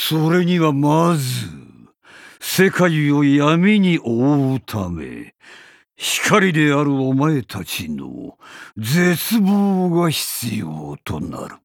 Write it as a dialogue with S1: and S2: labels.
S1: それにはまず、世界を闇に覆うため、光であるお前たちの絶望が必要となる。